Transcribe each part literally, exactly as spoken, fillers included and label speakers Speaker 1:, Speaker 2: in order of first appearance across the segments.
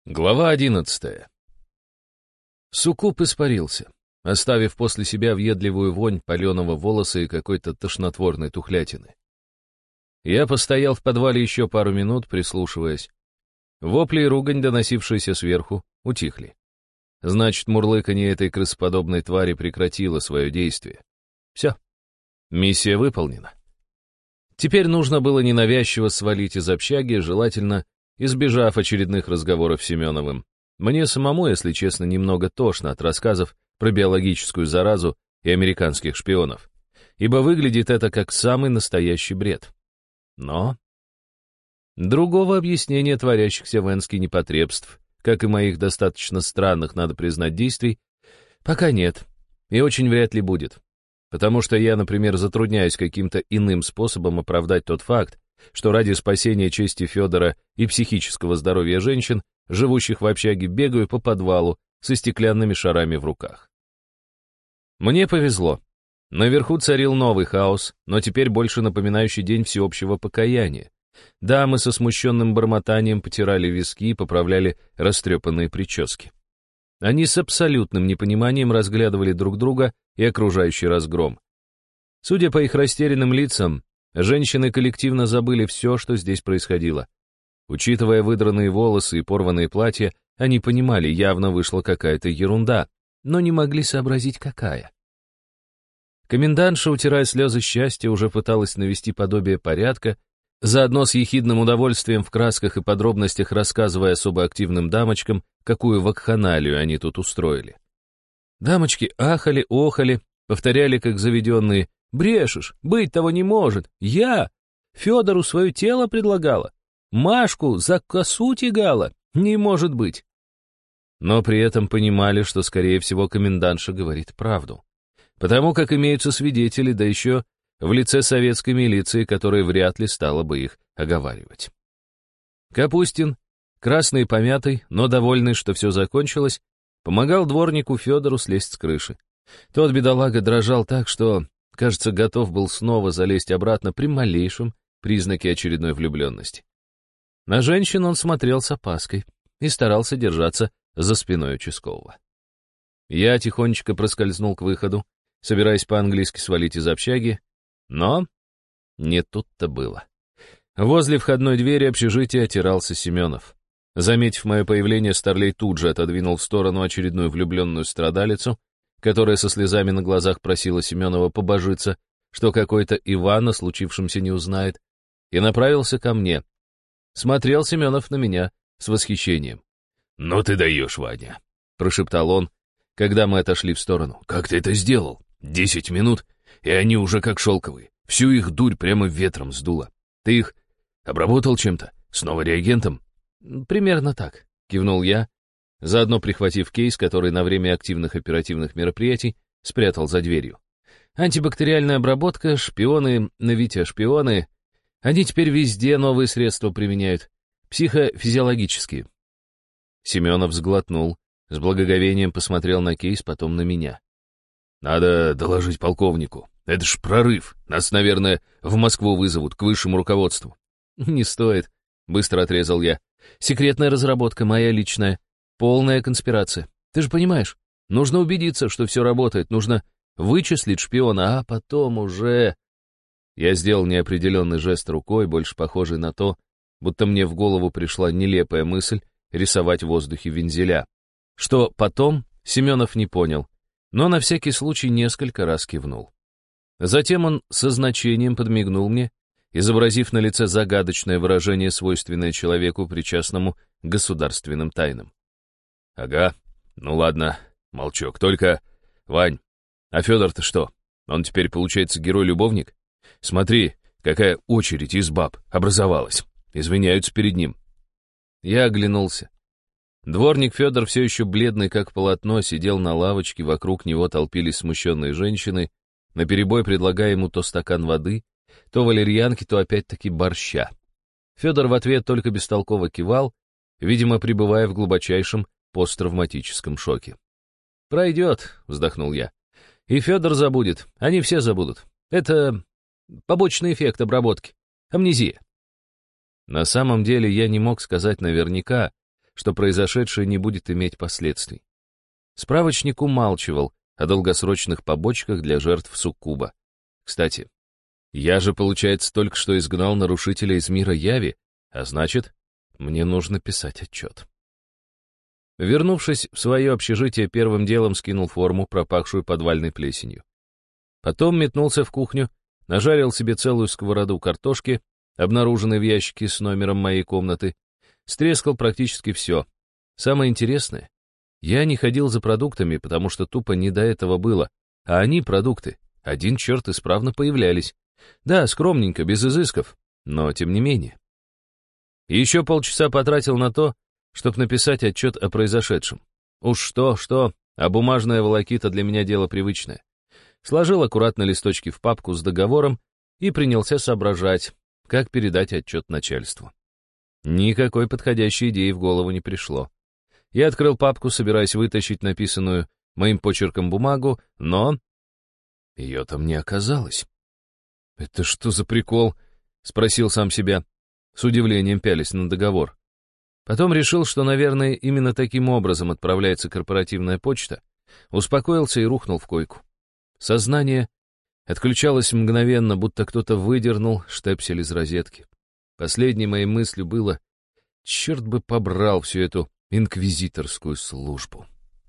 Speaker 1: Глава одиннадцатая. Суккуб испарился, оставив после себя въедливую вонь паленого волоса и какой-то тошнотворной тухлятины. Я постоял в подвале еще пару минут, прислушиваясь. Вопли и ругань, доносившиеся сверху, утихли. Значит, мурлыканье этой крысоподобной твари прекратило свое действие. Все. Миссия выполнена. Теперь нужно было ненавязчиво свалить из общаги, желательно избежав очередных разговоров с Семеновым. Мне самому, если честно, немного тошно от рассказов про биологическую заразу и американских шпионов, ибо выглядит это как самый настоящий бред. Но другого объяснения творящихся в Энске непотребств, как и моих достаточно странных, надо признать, действий, пока нет, и очень вряд ли будет. Потому что я, например, затрудняюсь каким-то иным способом оправдать тот факт, что ради спасения чести Федора и психического здоровья женщин, живущих в общаге, бегаю по подвалу со стеклянными шарами в руках. Мне повезло. Наверху царил новый хаос, но теперь больше напоминающий день всеобщего покаяния. Дамы со смущенным бормотанием потирали виски и поправляли растрепанные прически. Они с абсолютным непониманием разглядывали друг друга и окружающий разгром. Судя по их растерянным лицам, женщины коллективно забыли все, что здесь происходило. Учитывая выдранные волосы и порванные платья, они понимали, явно вышла какая-то ерунда, но не могли сообразить, какая. Комендантша, утирая слезы счастья, уже пыталась навести подобие порядка, заодно с ехидным удовольствием в красках и подробностях рассказывая особо активным дамочкам, какую вакханалию они тут устроили. Дамочки ахали, охали, повторяли, как заведенные: «Брешешь, быть того не может! Я! Федору свое тело предлагала! Машку за косу тягала! Не может быть!» Но при этом понимали, что, скорее всего, комендантша говорит правду. Потому как имеются свидетели, да еще в лице советской милиции, которая вряд ли стала бы их оговаривать. Капустин, красный и помятый, но довольный, что все закончилось, помогал дворнику Федору слезть с крыши. Тот бедолага дрожал так, что, кажется, готов был снова залезть обратно при малейшем признаке очередной влюбленности. На женщин он смотрел с опаской и старался держаться за спиной участкового. Я тихонечко проскользнул к выходу, собираясь по-английски свалить из общаги, но не тут-то было. Возле входной двери общежития отирался Семенов. Заметив мое появление, Старлей тут же отодвинул в сторону очередную влюбленную страдалицу, которая со слезами на глазах просила Семенова побожиться, что какой-то Иван о случившемся не узнает, и направился ко мне. Смотрел Семенов на меня с восхищением. «Ну ты даешь, Ваня», — прошептал он, когда мы отошли в сторону. «Как ты это сделал? Десять минут, и они уже как шелковые. Всю их дурь прямо ветром сдуло. Ты их обработал чем-то? Снова реагентом?» «Примерно так», — кивнул я, заодно прихватив кейс, который на время активных оперативных мероприятий спрятал за дверью. «Антибактериальная обработка, шпионы, Навитя шпионы. Они теперь везде новые средства применяют. Психофизиологические». Семенов сглотнул, с благоговением посмотрел на кейс, потом на меня. «Надо доложить полковнику. Это ж прорыв. Нас, наверное, в Москву вызовут, к высшему руководству». «Не стоит», — быстро отрезал я. «Секретная разработка, моя личная. Полная конспирация. Ты же понимаешь, нужно убедиться, что все работает. Нужно вычислить шпиона, а потом уже...» Я сделал неопределенный жест рукой, больше похожий на то, будто мне в голову пришла нелепая мысль рисовать в воздухе вензеля. Что потом, Семенов не понял, но на всякий случай несколько раз кивнул. Затем он со значением подмигнул мне, изобразив на лице загадочное выражение, свойственное человеку, причастному к государственным тайнам. «Ага, ну ладно, молчок. Только, Вань, а Федор-то что? Он теперь, получается, герой-любовник? Смотри, какая очередь из баб образовалась. Извиняются перед ним». Я оглянулся. Дворник Федор, все еще бледный как полотно, сидел на лавочке, вокруг него толпились смущенные женщины, наперебой предлагая ему то стакан воды, то валерьянки, то опять-таки борща. Федор в ответ только бестолково кивал, видимо, пребывая в глубочайшем посттравматическом шоке. «Пройдет», — вздохнул я. «И Федор забудет, они все забудут. Это побочный эффект обработки. Амнезия». На самом деле я не мог сказать наверняка, что произошедшее не будет иметь последствий. Справочник умалчивал о долгосрочных побочках для жертв суккуба. Кстати, я же, получается, только что изгнал нарушителя из мира яви, а значит, мне нужно писать отчет. Вернувшись в свое общежитие, первым делом скинул форму, пропахшую подвальной плесенью. Потом метнулся в кухню, нажарил себе целую сковороду картошки, обнаруженной в ящике с номером моей комнаты, стрескал практически все. Самое интересное, я не ходил за продуктами, потому что тупо не до этого было, а они, продукты, один черт исправно появлялись. Да, скромненько, без изысков, но тем не менее. Еще полчаса потратил на то, чтобы написать отчет о произошедшем. Уж что-что, а бумажная волокита для меня дело привычное. Сложил аккуратно листочки в папку с договором и принялся соображать, как передать отчет начальству. Никакой подходящей идеи в голову не пришло. Я открыл папку, собираясь вытащить написанную моим почерком бумагу, но ее там не оказалось. «Это что за прикол?» — спросил сам себя, с удивлением пялясь на договор. Потом решил, что, наверное, именно таким образом отправляется корпоративная почта, успокоился и рухнул в койку. Сознание отключалось мгновенно, будто кто-то выдернул штепсель из розетки. Последней моей мыслью было: черт бы побрал всю эту инквизиторскую службу.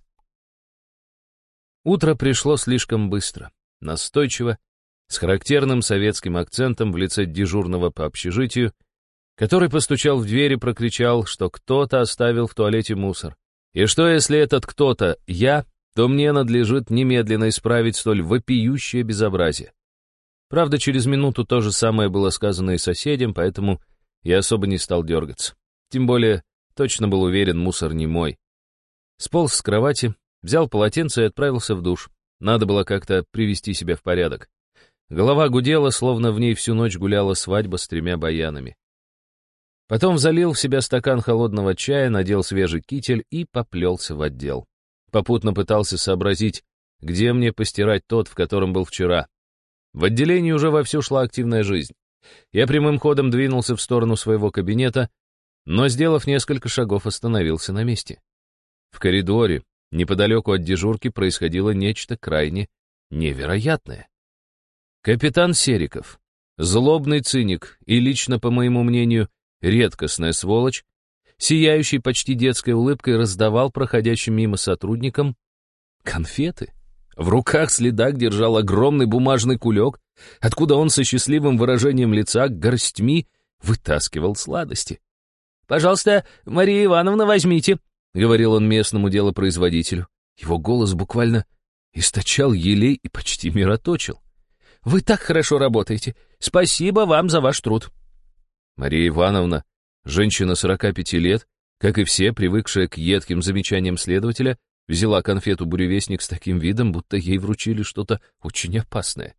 Speaker 1: Утро пришло слишком быстро, настойчиво, с характерным советским акцентом в лице дежурного по общежитию, который постучал в дверь и прокричал, что кто-то оставил в туалете мусор. И что, если этот кто-то я, то мне надлежит немедленно исправить столь вопиющее безобразие. Правда, через минуту то же самое было сказано и соседям, поэтому я особо не стал дергаться. Тем более, точно был уверен, мусор не мой. Сполз с кровати, взял полотенце и отправился в душ. Надо было как-то привести себя в порядок. Голова гудела, словно в ней всю ночь гуляла свадьба с тремя баянами. Потом залил в себя стакан холодного чая, надел свежий китель и поплелся в отдел. Попутно пытался сообразить, где мне постирать тот, в котором был вчера. В отделении уже вовсю шла активная жизнь. Я прямым ходом двинулся в сторону своего кабинета, но, сделав несколько шагов, остановился на месте. В коридоре, неподалеку от дежурки, происходило нечто крайне невероятное. Капитан Сериков, злобный циник и лично, по моему мнению, редкостная сволочь, сияющий почти детской улыбкой, раздавал проходящим мимо сотрудникам конфеты. В руках следак держал огромный бумажный кулек, откуда он со счастливым выражением лица горстьми вытаскивал сладости. «Пожалуйста, Мария Ивановна, возьмите», — говорил он местному делопроизводителю. Его голос буквально источал елей и почти мироточил. «Вы так хорошо работаете. Спасибо вам за ваш труд». Мария Ивановна, женщина сорока пяти лет, как и все, привыкшая к едким замечаниям следователя, взяла конфету «Буревестник» с таким видом, будто ей вручили что-то очень опасное.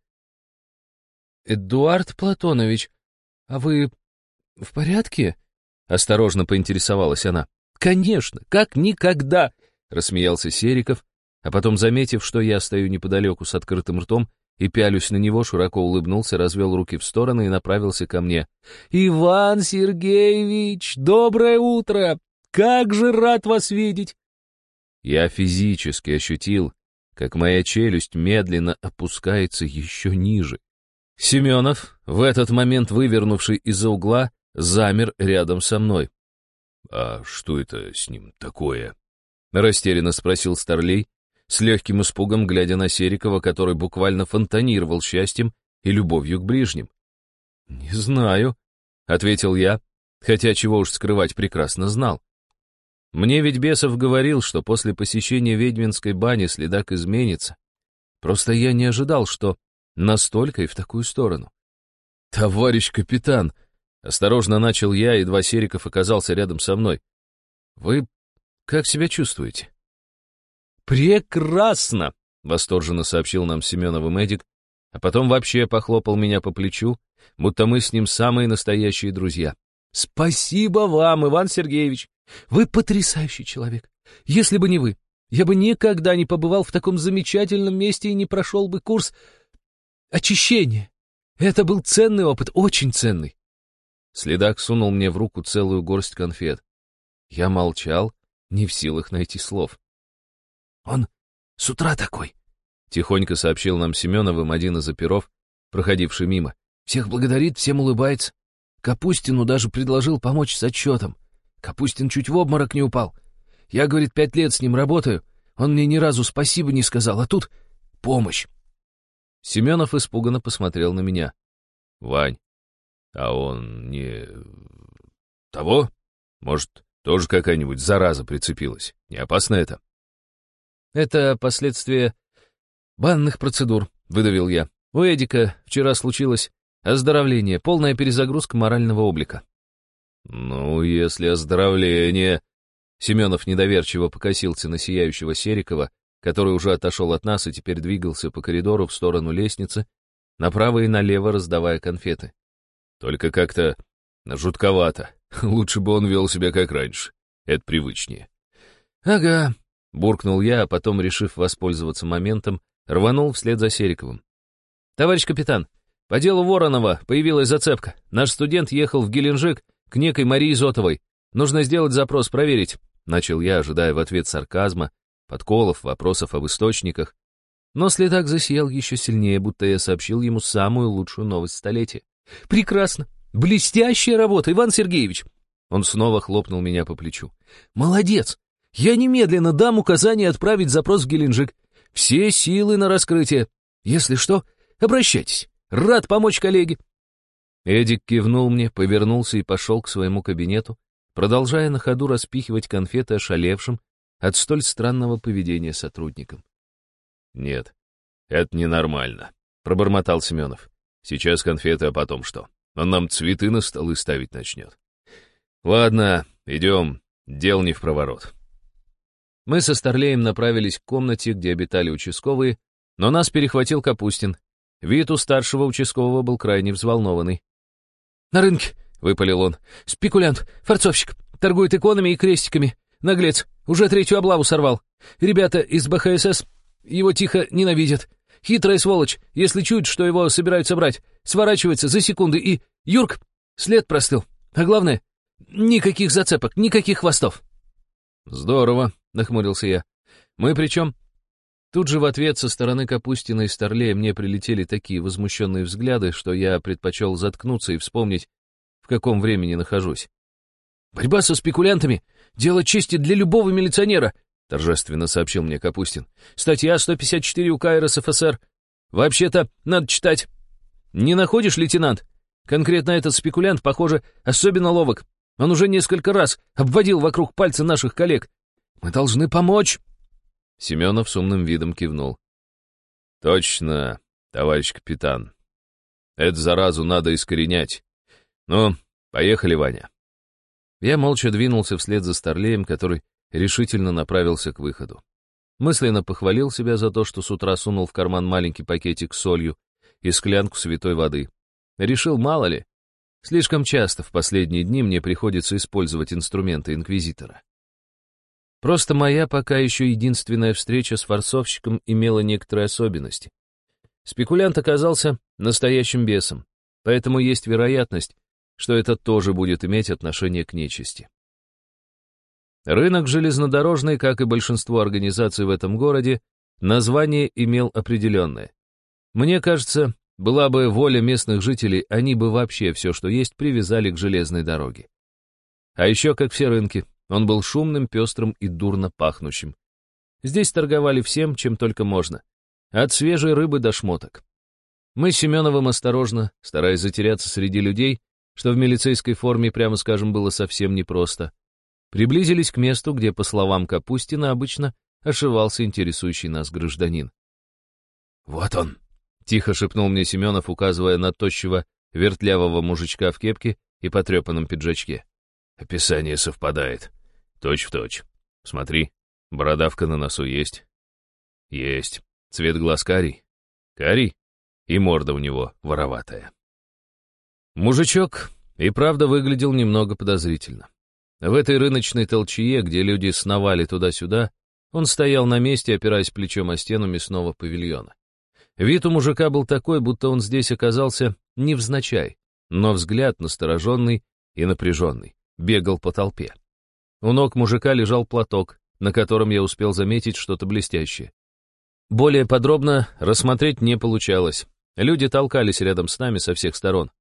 Speaker 1: «Эдуард Платонович, а вы в порядке?» — осторожно поинтересовалась она. «Конечно, как никогда!» — рассмеялся Сериков, а потом, заметив, что я стою неподалеку с открытым ртом и пялюсь на него, широко улыбнулся, развел руки в стороны и направился ко мне. «Иван Сергеевич, доброе утро! Как же рад вас видеть!» Я физически ощутил, как моя челюсть медленно опускается еще ниже. Семенов, в этот момент вывернувший из-за угла, замер рядом со мной. «А что это с ним такое?» — растерянно спросил Старлей, с легким испугом глядя на Серикова, который буквально фонтанировал счастьем и любовью к ближним. «Не знаю», — ответил я, хотя чего уж скрывать прекрасно знал. Мне ведь Бесов говорил, что после посещения ведьминской бани следак изменится. Просто я не ожидал, что настолько и в такую сторону. «Товарищ капитан!» — осторожно начал я, едва Сериков оказался рядом со мной. «Вы как себя чувствуете?» «Прекрасно!» — восторженно сообщил нам Семеновый медик, а потом вообще похлопал меня по плечу, будто мы с ним самые настоящие друзья. «Спасибо вам, Иван Сергеевич! Вы потрясающий человек! Если бы не вы, я бы никогда не побывал в таком замечательном месте и не прошел бы курс очищения. Это был ценный опыт, очень ценный». Следак сунул мне в руку целую горсть конфет. Я молчал, не в силах найти слов.
Speaker 2: «Он с утра такой», — тихонько сообщил нам Семеновым один из оперов, проходивший мимо. «Всех благодарит, всем улыбается. Капустину даже предложил помочь с отчетом. Капустин чуть в обморок не упал. Я, говорит, пять лет с ним работаю. Он мне ни разу спасибо не сказал, а тут помощь».
Speaker 1: Семенов испуганно посмотрел на меня. «Вань, а он не... того? Может, тоже какая-нибудь зараза прицепилась? Не опасно это?»
Speaker 2: «Это последствия банных процедур», — выдавил я. «У Эдика вчера случилось оздоровление, полная перезагрузка морального облика».
Speaker 1: «Ну, если оздоровление...» Семенов недоверчиво покосился на сияющего Серикова, который уже отошел от нас и теперь двигался по коридору в сторону лестницы, направо и налево раздавая конфеты. «Только как-то жутковато. Лучше бы он вел себя как раньше. Это привычнее».
Speaker 2: «Ага»,
Speaker 1: — буркнул я, а потом, решив воспользоваться моментом, рванул вслед за Сериковым.
Speaker 2: «Товарищ капитан, по делу Воронова появилась зацепка. Наш студент ехал в Геленджик к некой Марии Зотовой. Нужно сделать запрос, проверить». Начал я, ожидая в ответ сарказма, подколов, вопросов об источниках. Но следак засиял еще сильнее, будто я сообщил ему самую лучшую новость столетия. «Прекрасно! Блестящая работа, Иван Сергеевич!» Он снова хлопнул меня по плечу. «Молодец! Я немедленно дам указание отправить запрос в Геленджик. Все силы на раскрытие. Если что, обращайтесь. Рад помочь коллеге».
Speaker 1: Эдик кивнул мне, повернулся и пошел к своему кабинету, продолжая на ходу распихивать конфеты ошалевшим от столь странного поведения сотрудникам. «Нет, это ненормально», — пробормотал Семенов. «Сейчас конфеты, а потом что? Он нам цветы на столы ставить начнет. Ладно, идем, дел не впроворот».
Speaker 2: Мы со Старлеем направились к комнате, где обитали участковые, но нас перехватил Капустин. Вид у старшего участкового был крайне взволнованный. «На рынке», — выпалил он, — «спекулянт, форцовщик, торгует иконами и крестиками. Наглец, уже третью облаву сорвал. Ребята из Бэ Ха Эс Эс его тихо ненавидят. Хитрая сволочь, если чует, что его собираются брать, сворачивается за секунды и... Юрк, след простыл. А главное, никаких зацепок, никаких хвостов».
Speaker 1: «Здорово», — нахмурился я. «Мы причем...» Тут же в ответ со стороны Капустина и Старлея мне прилетели такие возмущенные взгляды, что я предпочел заткнуться и вспомнить, в каком времени нахожусь.
Speaker 2: «Борьба со спекулянтами — дело чести для любого милиционера», — торжественно сообщил мне Капустин. «Статья сто пятьдесят четыре УК Эр Эс Эф Эс Эр. Вообще-то, надо читать. Не находишь, лейтенант? Конкретно этот спекулянт, похоже, особенно ловок. Он уже несколько раз обводил вокруг пальца наших коллег. Мы должны помочь».
Speaker 1: Семенов с умным видом кивнул. «Точно, товарищ капитан. Эту заразу надо искоренять. Ну, поехали, Ваня». Я молча двинулся вслед за Старлеем, который решительно направился к выходу. Мысленно похвалил себя за то, что с утра сунул в карман маленький пакетик с солью и склянку святой воды. Решил, мало ли, слишком часто в последние дни мне приходится использовать инструменты инквизитора. Просто моя пока еще единственная встреча с форцовщиком имела некоторые особенности. Спекулянт оказался настоящим бесом, поэтому есть вероятность, что это тоже будет иметь отношение к нечисти. Рынок железнодорожный, как и большинство организаций в этом городе, название имел определенное. Мне кажется, была бы воля местных жителей, они бы вообще все, что есть, привязали к железной дороге. А еще, как все рынки, он был шумным, пестрым и дурно пахнущим. Здесь торговали всем, чем только можно. От свежей рыбы до шмоток. Мы с Семеновым осторожно, стараясь затеряться среди людей, что в милицейской форме, прямо скажем, было совсем непросто, приблизились к месту, где, по словам Капустина, обычно ошивался интересующий нас гражданин.
Speaker 2: «Вот он»,
Speaker 1: — тихо шепнул мне Семенов, указывая на тощего, вертлявого мужичка в кепке и потрепанном пиджачке. «Описание совпадает. Точь в точь. Смотри, бородавка на носу есть?» «Есть. Цвет глаз карий?» «Карий? И морда у него вороватая». Мужичок и правда выглядел немного подозрительно. В этой рыночной толчее, где люди сновали туда-сюда, он стоял на месте, опираясь плечом о стену мясного павильона. Вид у мужика был такой, будто он здесь оказался невзначай, но взгляд настороженный и напряженный, бегал по толпе.
Speaker 2: У ног мужика лежал платок, на котором я успел заметить что-то блестящее. Более подробно рассмотреть не получалось. Люди толкались рядом с нами со всех сторон.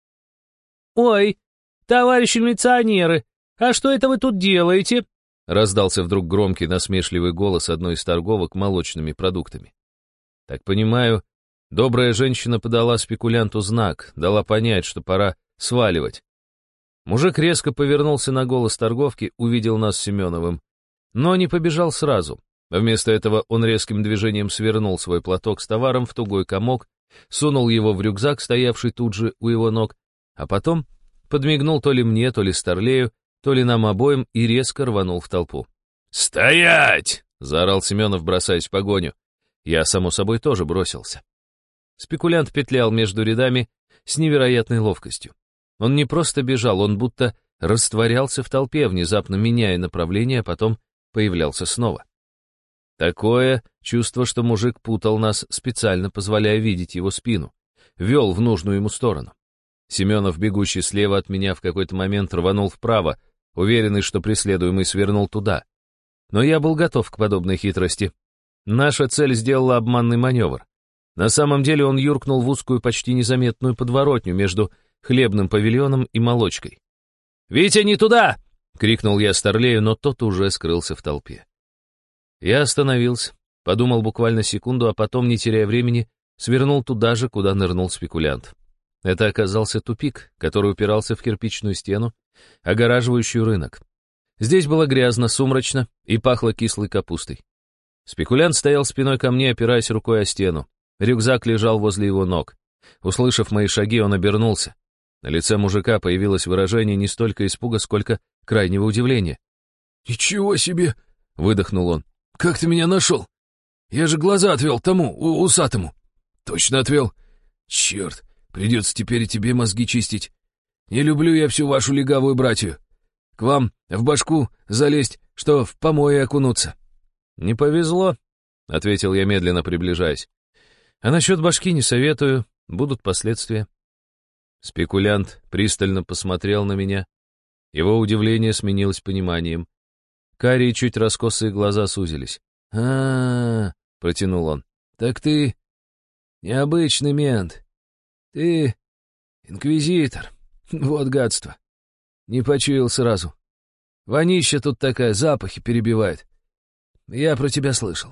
Speaker 2: «Ой, товарищи милиционеры, а что это вы тут делаете?» Раздался вдруг громкий насмешливый голос одной из торговок молочными продуктами. Так понимаю, добрая женщина подала спекулянту знак, дала понять, что пора сваливать. Мужик резко повернулся на голос торговки, увидел нас с Семеновым, но не побежал сразу. Вместо этого он резким движением свернул свой платок с товаром в тугой комок, сунул его в рюкзак, стоявший тут же у его ног, а потом подмигнул то ли мне, то ли Старлею, то ли нам обоим и резко рванул в толпу. «Стоять!» — заорал Семенов, бросаясь в погоню. Я, само собой, тоже бросился. Спекулянт петлял между рядами с невероятной ловкостью. Он не просто бежал, он будто растворялся в толпе, внезапно меняя направление, а потом появлялся снова. Такое чувство, что мужик путал нас, специально позволяя видеть его спину, вел в нужную ему сторону. Семенов, бегущий слева от меня, в какой-то момент рванул вправо, уверенный, что преследуемый свернул туда. Но я был готов к подобной хитрости. Наша цель сделала обманный маневр. На самом деле он юркнул в узкую, почти незаметную подворотню между хлебным павильоном и молочкой. «Витя, не туда!» — крикнул я Старлею, но тот уже скрылся в толпе. Я остановился, подумал буквально секунду, а потом, не теряя времени, свернул туда же, куда нырнул спекулянт. Это оказался тупик, который упирался в кирпичную стену, огораживающую рынок. Здесь было грязно, сумрачно и пахло кислой капустой. Спекулянт стоял спиной ко мне, опираясь рукой о стену. Рюкзак лежал возле его ног. Услышав мои шаги, он обернулся. На лице мужика появилось выражение не столько испуга, сколько крайнего удивления.
Speaker 3: «Ничего себе!» — выдохнул он. «Как ты меня нашел? Я же глаза отвел тому, у усатому». «Точно отвел? Черт, придется теперь и тебе мозги чистить. Не люблю я всю вашу легавую братью. К вам в башку залезть, что в помои окунуться».
Speaker 2: «Не повезло», — ответил я, медленно приближаясь. «А насчет башки не советую, будут последствия». Спекулянт пристально посмотрел на меня. Его удивление сменилось пониманием. Карие, чуть раскосые глаза сузились.
Speaker 3: «А-а-а», — протянул он, — «так ты необычный мент. Ты инквизитор. Вот гадство. Не почуял сразу. Вонища тут такая, запахи перебивает. Я про тебя слышал».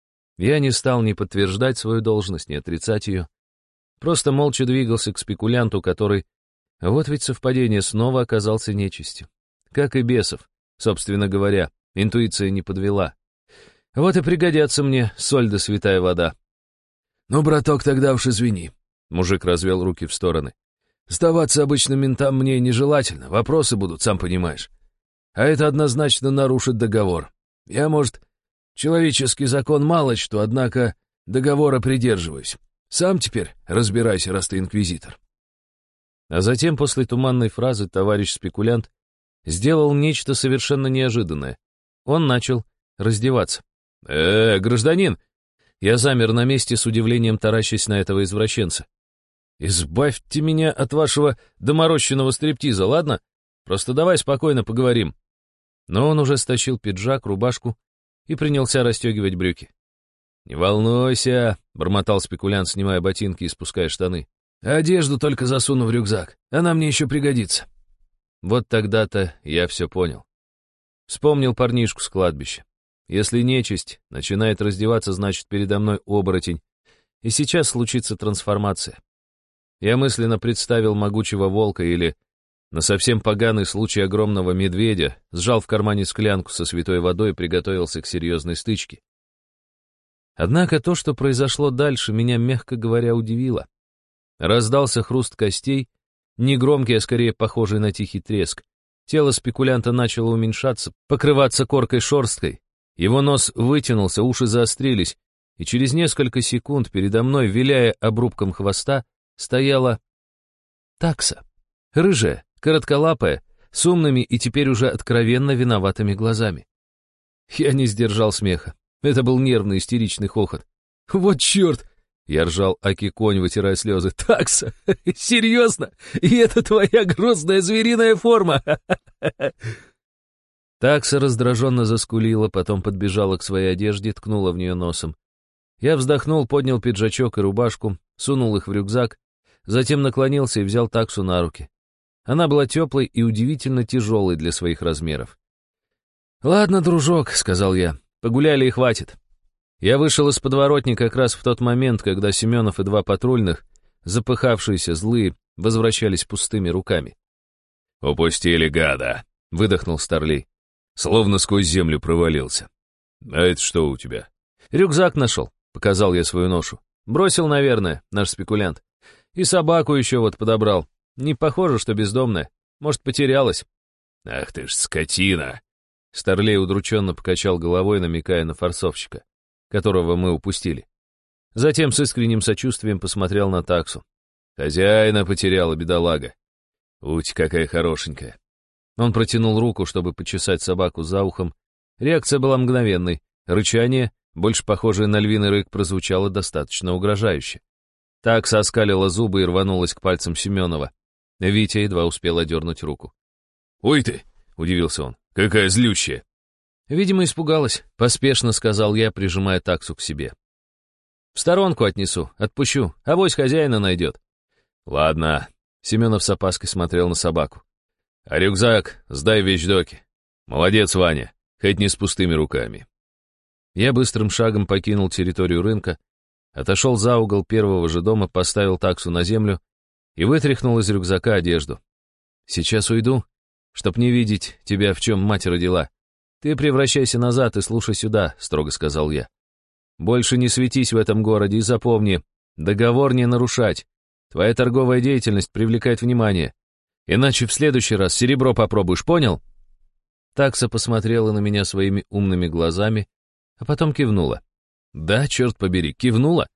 Speaker 2: Я не стал ни подтверждать свою должность, ни отрицать ее. Просто молча двигался к спекулянту, который, вот ведь совпадение, снова оказался нечистью. Как и бесов, собственно говоря, интуиция не подвела. Вот и пригодятся мне соль да святая вода.
Speaker 3: «Ну, браток, тогда уж извини», — мужик развел руки в стороны. «Сдаваться обычным ментам мне нежелательно, вопросы будут, сам понимаешь. А это однозначно нарушит договор. Я, может, человеческий закон мало что, однако договора придерживаюсь. Сам теперь разбирайся, раз ты инквизитор».
Speaker 2: А затем, после туманной фразы, товарищ спекулянт сделал нечто совершенно неожиданное. Он начал раздеваться. «Э, гражданин!» Я замер на месте с удивлением, таращась на этого извращенца. «Избавьте меня от вашего доморощенного стриптиза, ладно? Просто давай спокойно поговорим». Но он уже стащил пиджак, рубашку и принялся расстегивать брюки. «Не волнуйся», — бормотал спекулянт, снимая ботинки и спуская штаны.
Speaker 3: «Одежду только засуну в рюкзак, она мне еще пригодится».
Speaker 2: Вот тогда-то я все понял. Вспомнил парнишку с кладбища. Если нечисть начинает раздеваться, значит, передо мной оборотень. И сейчас случится трансформация. Я мысленно представил могучего волка или, на совсем поганый случай, огромного медведя, сжал в кармане склянку со святой водой и приготовился к серьезной стычке. Однако то, что произошло дальше, меня, мягко говоря, удивило. Раздался хруст костей, не громкий, а скорее похожий на тихий треск. Тело спекулянта начало уменьшаться, покрываться коркой-шерсткой. Его нос вытянулся, уши заострились, и через несколько секунд передо мной, виляя обрубком хвоста, стояла такса. Рыжая, коротколапая, с умными и теперь уже откровенно виноватыми глазами. Я не сдержал смеха. Это был нервный истеричный хохот. «Вот черт!» — я ржал, аки конь, вытирая слезы. «Такса! Серьезно? И это твоя грозная звериная форма!» Такса раздраженно заскулила, потом подбежала к своей одежде, ткнула в нее носом. Я вздохнул, поднял пиджачок и рубашку, сунул их в рюкзак, затем наклонился и взял таксу на руки. Она была теплой и удивительно тяжелой для своих размеров. «Ладно, дружок», — сказал я, — «погуляли и хватит». Я вышел из подворотни как раз в тот момент, когда Семенов и два патрульных, запыхавшиеся, злые, возвращались пустыми руками.
Speaker 1: «Упустили, гада», — выдохнул Старлей. Словно сквозь землю провалился. «А это что у тебя?»
Speaker 2: «Рюкзак нашел», — показал я свою ношу. «Бросил, наверное, наш спекулянт. И собаку еще вот подобрал. Не похоже, что бездомная. Может, потерялась».
Speaker 1: «Ах ты ж скотина!»
Speaker 2: Старлей удрученно покачал головой, намекая на форцовщика, которого мы упустили. Затем с искренним сочувствием посмотрел на таксу.
Speaker 1: «Хозяина потеряла, бедолага. Уть, какая хорошенькая».
Speaker 2: Он протянул руку, чтобы почесать собаку за ухом. Реакция была мгновенной. Рычание, больше похожее на львиный рык, прозвучало достаточно угрожающе. Такса оскалила зубы и рванулась к пальцам Семенова. Витя едва успел одернуть руку.
Speaker 1: «Ой ты!» — удивился он. «Какая злющая!»
Speaker 2: Видимо, испугалась, поспешно сказал я, прижимая таксу к себе. «В сторонку отнесу, отпущу, авось хозяина найдет».
Speaker 1: «Ладно», — Семенов с опаской смотрел на собаку. «А рюкзак сдай в вещдоки. Молодец, Ваня, хоть не с пустыми руками».
Speaker 2: Я быстрым шагом покинул территорию рынка, отошел за угол первого же дома, поставил таксу на землю и вытряхнул из рюкзака одежду. «Сейчас уйду, чтоб не видеть тебя, в чем мать родила. Ты превращайся назад и слушай сюда», — строго сказал я. «Больше не светись в этом городе и запомни, договор не нарушать. Твоя торговая деятельность привлекает внимание. Иначе в следующий раз серебро попробуешь, понял?» Такса посмотрела на меня своими умными глазами, а потом кивнула. «Да, черт побери, кивнула».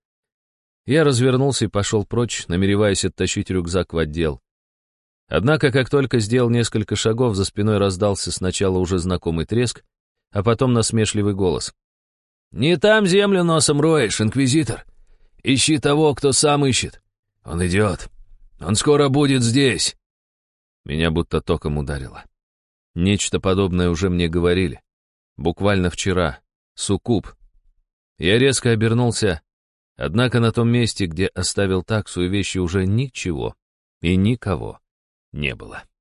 Speaker 2: Я развернулся и пошел прочь, намереваясь оттащить рюкзак в отдел. Однако, как только сделал несколько шагов, за спиной раздался сначала уже знакомый треск, а потом насмешливый голос. «Не там землю носом роешь, инквизитор. Ищи того, кто сам ищет. Он идет. Он скоро будет здесь». Меня будто током ударило. Нечто подобное уже мне говорили. Буквально вчера. Суккуб. Я резко обернулся, однако на том месте, где оставил таксу и вещи, уже ничего и никого не было.